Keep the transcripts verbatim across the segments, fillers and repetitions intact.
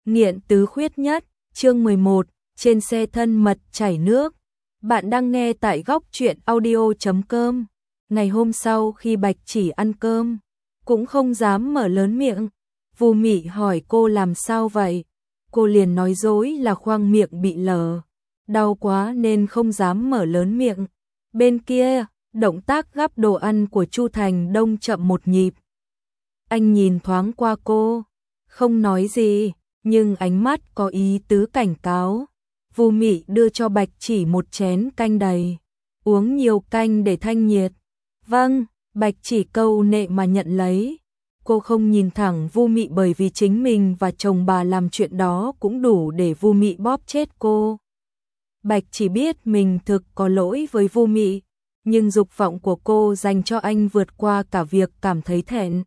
Nghiện tứ khuyết nhất, chương mười một, trên xe thân mật chảy nước. Bạn đang nghe tại góc truyện audio chấm com. Ngày hôm sau khi Bạch Chỉ ăn cơm, cũng không dám mở lớn miệng. Vu Mị hỏi cô làm sao vậy? Cô liền nói dối là khoang miệng bị lở, đau quá nên không dám mở lớn miệng. Bên kia, động tác gắp đồ ăn của Chu Thành Đông chậm một nhịp. Anh nhìn thoáng qua cô, không nói gì, nhưng ánh mắt có ý tứ cảnh cáo. Vu Mị đưa cho Bạch Chỉ một chén canh đầy, uống nhiều canh để thanh nhiệt. Vâng, Bạch Chỉ câu nệ mà nhận lấy. Cô không nhìn thẳng Vu Mị bởi vì chính mình và chồng bà làm chuyện đó cũng đủ để Vu Mị bóp chết cô. Bạch Chỉ biết mình thực có lỗi với Vu Mị, nhưng dục vọng của cô dành cho anh vượt qua cả việc cảm thấy thẹn.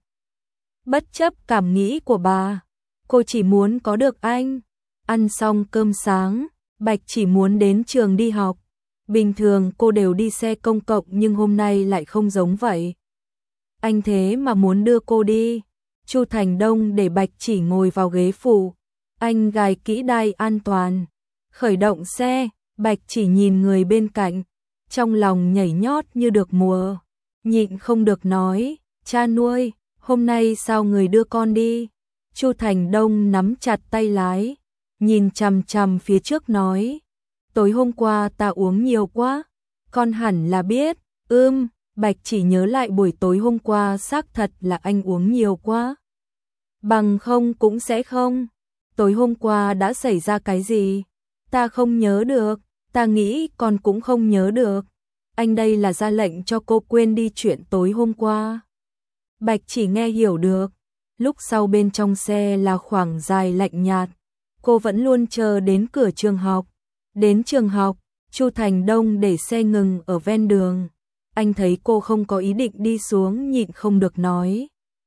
Bất chấp cảm nghĩ của bà, cô chỉ muốn có được anh. Ăn xong cơm sáng, Bạch Chỉ muốn đến trường đi học. Bình thường cô đều đi xe công cộng nhưng hôm nay lại không giống vậy. Anh thế mà muốn đưa cô đi. Chu Thành Đông để Bạch Chỉ ngồi vào ghế phụ. Anh gài kỹ đai an toàn. Khởi động xe, Bạch Chỉ nhìn người bên cạnh. Trong lòng nhảy nhót như được mùa. Nhịn không được nói, cha nuôi, hôm nay sao người đưa con đi? Chu Thành Đông nắm chặt tay lái, nhìn chằm chằm phía trước nói, tối hôm qua ta uống nhiều quá, con hẳn là biết. Ưm, Bạch Chỉ nhớ lại buổi tối hôm qua xác thật là anh uống nhiều quá. Bằng không cũng sẽ không. Tối hôm qua đã xảy ra cái gì? Ta không nhớ được, ta nghĩ con cũng không nhớ được. Anh đây là ra lệnh cho cô quên đi chuyện tối hôm qua. Bạch Chỉ nghe hiểu được. Lúc sau bên trong xe là khoảng dài lạnh nhạt. Cô vẫn luôn chờ đến cửa trường học. Đến trường học, Chu Thành Đông để xe ngừng ở ven đường. Anh thấy cô không có ý định đi xuống nhịn không được nói.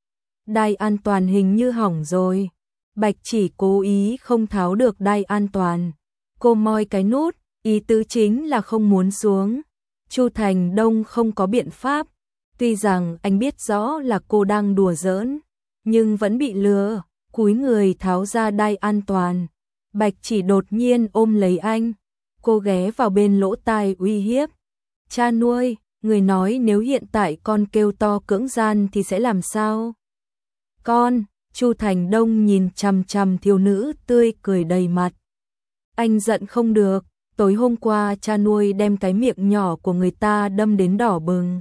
Đai an toàn hình như hỏng rồi. Bạch Chỉ cố ý không tháo được đai an toàn. Cô moi cái nút, ý tứ chính là không muốn xuống. Chu Thành Đông không có biện pháp. Tuy rằng anh biết rõ là cô đang đùa giỡn, nhưng vẫn bị lừa, cúi người tháo ra đai an toàn. Bạch Chỉ đột nhiên ôm lấy anh, cô ghé vào bên lỗ tai uy hiếp. Cha nuôi, người nói nếu hiện tại con kêu to cưỡng gian thì sẽ làm sao? Con, Chu Thành Đông nhìn chằm chằm thiếu nữ tươi cười đầy mặt. Anh giận không được, tối hôm qua cha nuôi đem cái miệng nhỏ của người ta đâm đến đỏ bừng.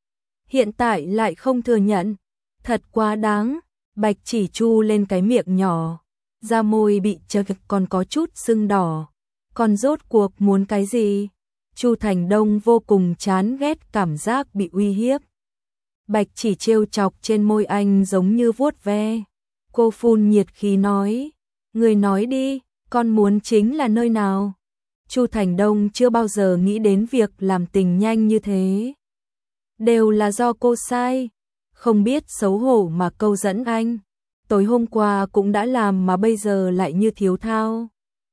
Hiện tại lại không thừa nhận, thật quá đáng. Bạch Chỉ chu lên cái miệng nhỏ, da môi bị chật còn có chút sưng đỏ. Con rốt cuộc muốn cái gì? Chu Thành Đông vô cùng chán ghét cảm giác bị uy hiếp. Bạch Chỉ trêu chọc trên môi anh giống như vuốt ve. Cô phun nhiệt khí nói, người nói đi, con muốn chính là nơi nào? Chu Thành Đông chưa bao giờ nghĩ đến việc làm tình nhanh như thế. Đều là do cô sai, không biết xấu hổ mà câu dẫn anh. Tối hôm qua cũng đã làm mà bây giờ lại như thiếu thao.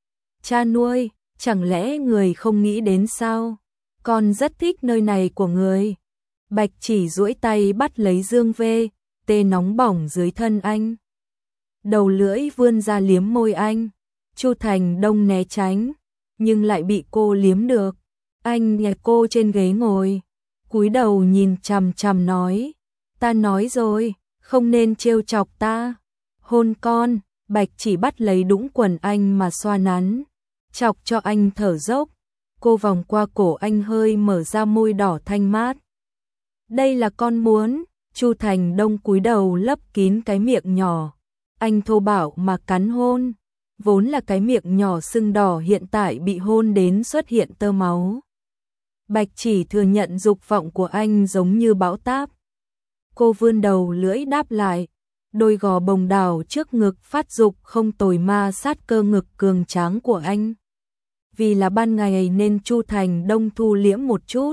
Cha nuôi, chẳng lẽ người không nghĩ đến sao? Con rất thích nơi này của người. Bạch Chỉ duỗi tay bắt lấy dương vê, tê nóng bỏng dưới thân anh. Đầu lưỡi vươn ra liếm môi anh. Chu Thành Đông né tránh, nhưng lại bị cô liếm được. Anh nhẹ cô trên ghế ngồi, cúi đầu nhìn chằm chằm nói, ta nói rồi, không nên trêu chọc ta. Hôn con. Bạch Chỉ bắt lấy đũng quần anh mà xoa nắn, chọc cho anh thở dốc. Cô vòng qua cổ anh hơi mở ra môi đỏ thanh mát. Đây là con muốn. Chu Thành Đông cúi đầu lấp kín cái miệng nhỏ. Anh thô bạo mà cắn hôn. Vốn là cái miệng nhỏ sưng đỏ hiện tại bị hôn đến xuất hiện tơ máu. Bạch Chỉ thừa nhận dục vọng của anh giống như bão táp. Cô vươn đầu lưỡi đáp lại. Đôi gò bồng đào trước ngực phát dục không tồi ma sát cơ ngực cường tráng của anh. Vì là ban ngày nên Chu Thành Đông thu liễm một chút,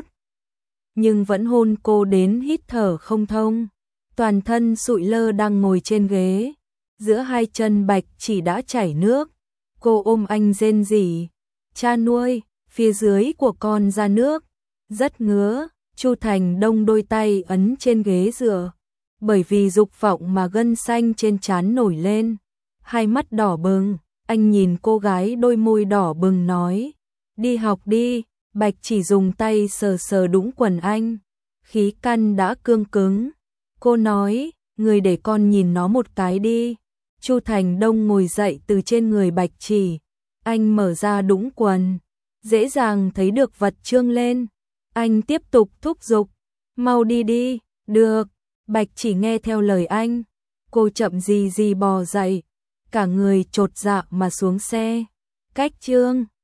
nhưng vẫn hôn cô đến hít thở không thông. Toàn thân sụi lơ đang ngồi trên ghế, giữa hai chân Bạch Chỉ đã chảy nước. Cô ôm anh rên rỉ, cha nuôi, phía dưới của con ra nước, rất ngứa. Chu Thành Đông đôi tay ấn trên ghế dựa, bởi vì dục vọng mà gân xanh trên trán nổi lên, hai mắt đỏ bừng, Anh nhìn cô gái đôi môi đỏ bừng nói, đi học đi. Bạch Chỉ dùng tay sờ sờ đũng quần anh, khí căn đã cương cứng. Cô nói, người để con nhìn nó một cái đi. Chu Thành Đông ngồi dậy từ trên người Bạch Chỉ, anh mở ra đũng quần, dễ dàng thấy được vật trương lên. Anh tiếp tục thúc giục, mau đi đi. Được. Bạch Chỉ nghe theo lời anh, cô chậm gì gì bò dậy, cả người chột dạ mà xuống xe. Cách Trương